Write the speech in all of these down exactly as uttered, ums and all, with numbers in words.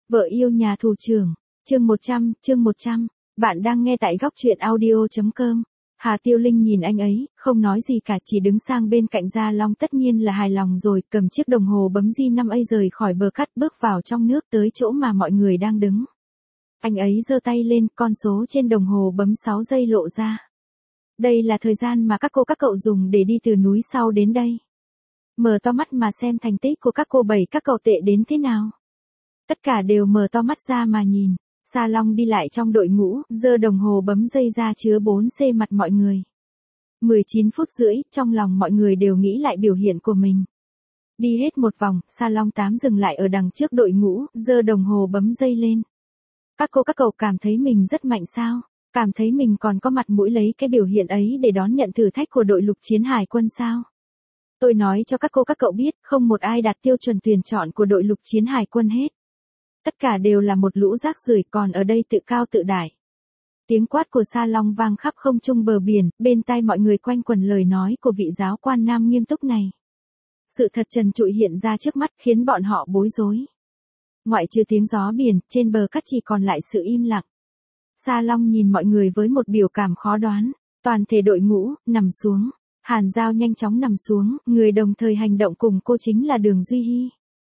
Vợ yêu nhà thủ trưởng, chương một trăm, chương một trăm, bạn đang nghe tại góc truyện audio chấm com. Hà Tiêu Linh nhìn anh ấy, không nói gì cả, chỉ đứng sang bên cạnh Gia Long, tất nhiên là hài lòng rồi, cầm chiếc đồng hồ bấm G năm A rời khỏi bờ cát, bước vào trong nước tới chỗ mà mọi người đang đứng. Anh ấy giơ tay lên, con số trên đồng hồ bấm sáu giây lộ ra. Đây là thời gian mà các cô các cậu dùng để đi từ núi sau đến đây. Mở to mắt mà xem thành tích của các cô bảy các cậu tệ đến thế nào. Tất cả đều mở to mắt ra mà nhìn. Sa Long đi lại trong đội ngũ, giơ đồng hồ bấm giây ra chứa bốn C mặt mọi người. mười chín phút rưỡi, trong lòng mọi người đều nghĩ lại biểu hiện của mình. Đi hết một vòng, Sa Long tám dừng lại ở đằng trước đội ngũ, giơ đồng hồ bấm giây lên. Các cô các cậu cảm thấy mình rất mạnh sao? Cảm thấy mình còn có mặt mũi lấy cái biểu hiện ấy để đón nhận thử thách của đội lục chiến hải quân sao? Tôi nói cho các cô các cậu biết, không một ai đạt tiêu chuẩn tuyển chọn của đội lục chiến hải quân hết. Tất cả đều là một lũ rác rưởi, còn ở đây tự cao tự đại. Tiếng quát của Sa Long vang khắp không trung bờ biển, bên tai mọi người quanh quẩn lời nói của vị giáo quan nam nghiêm túc này. Sự thật trần trụi hiện ra trước mắt khiến bọn họ bối rối. Ngoại trừ tiếng gió biển, trên bờ cát chỉ còn lại sự im lặng. Sa Long nhìn mọi người với một biểu cảm khó đoán. Toàn thể đội ngũ, nằm xuống. Hàn Giao nhanh chóng nằm xuống, người đồng thời hành động cùng cô chính là Đường Duy Hi.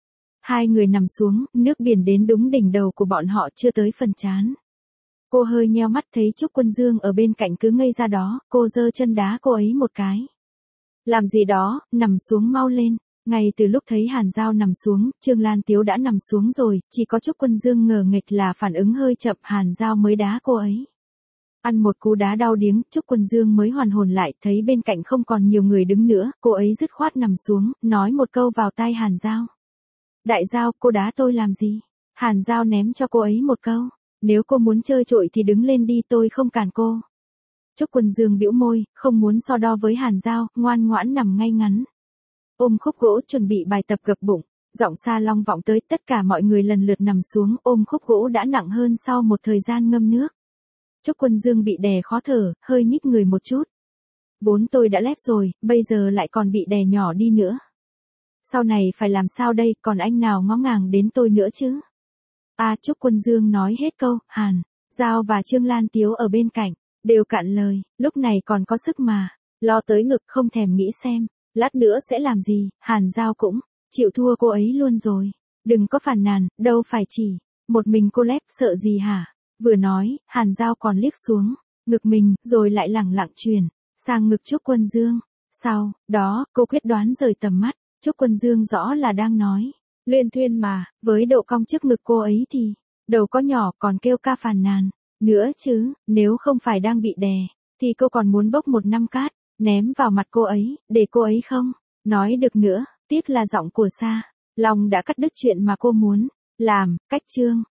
Hai người nằm xuống, nước biển đến đúng đỉnh đầu của bọn họ, chưa tới phần trán. Cô hơi nheo mắt thấy Trúc Quân Dương ở bên cạnh cứ ngây ra đó, cô giơ chân đá cô ấy một cái. Làm gì đó, nằm xuống mau lên. Ngay từ lúc thấy Hàn Giao nằm xuống, Trương Lan Tiếu đã nằm xuống rồi, chỉ có Trúc Quân Dương ngờ nghệch là phản ứng hơi chậm, Hàn Giao mới đá cô ấy. Ăn một cú đá đau điếng, Trúc Quân Dương mới hoàn hồn lại, thấy bên cạnh không còn nhiều người đứng nữa, cô ấy dứt khoát nằm xuống, nói một câu vào tai Hàn Giao. Đại Giao, cô đá tôi làm gì? Hàn Giao ném cho cô ấy một câu. Nếu cô muốn chơi trội thì đứng lên đi, tôi không cản cô. Trúc Quân Dương bĩu môi, không muốn so đo với Hàn Giao, ngoan ngoãn nằm ngay ngắn. Ôm khúc gỗ chuẩn bị bài tập gập bụng, giọng Sa Long vọng tới, tất cả mọi người lần lượt nằm xuống, ôm khúc gỗ đã nặng hơn sau một thời gian ngâm nước. Trúc Quân Dương bị đè khó thở, hơi nhích người một chút. Vốn tôi đã lép rồi, bây giờ lại còn bị đè nhỏ đi nữa. Sau này phải làm sao đây, còn anh nào ngó ngàng đến tôi nữa chứ? À, Trúc Quân Dương nói hết câu, Hàn Giao và Trương Lan Tiếu ở bên cạnh, đều cạn lời, lúc này còn có sức mà, lo tới ngực không thèm nghĩ xem, lát nữa sẽ làm gì, Hàn Giao cũng, chịu thua cô ấy luôn rồi. Đừng có phàn nàn, đâu phải chỉ, một mình cô lép, sợ gì hả? Vừa nói, Hàn Giao còn liếc xuống, ngực mình, rồi lại lẳng lặng chuyển, sang ngực Trúc Quân Dương. Sau đó, cô quyết đoán rời tầm mắt. Trúc Quân Dương rõ là đang nói luyên thuyên mà, với độ cong trước ngực cô ấy thì, đầu có nhỏ còn kêu ca phàn nàn, nữa chứ, nếu không phải đang bị đè, thì cô còn muốn bốc một năm cát, ném vào mặt cô ấy, để cô ấy không nói được nữa, tiếc là giọng của Sa Long đã cắt đứt chuyện mà cô muốn làm, cách chương.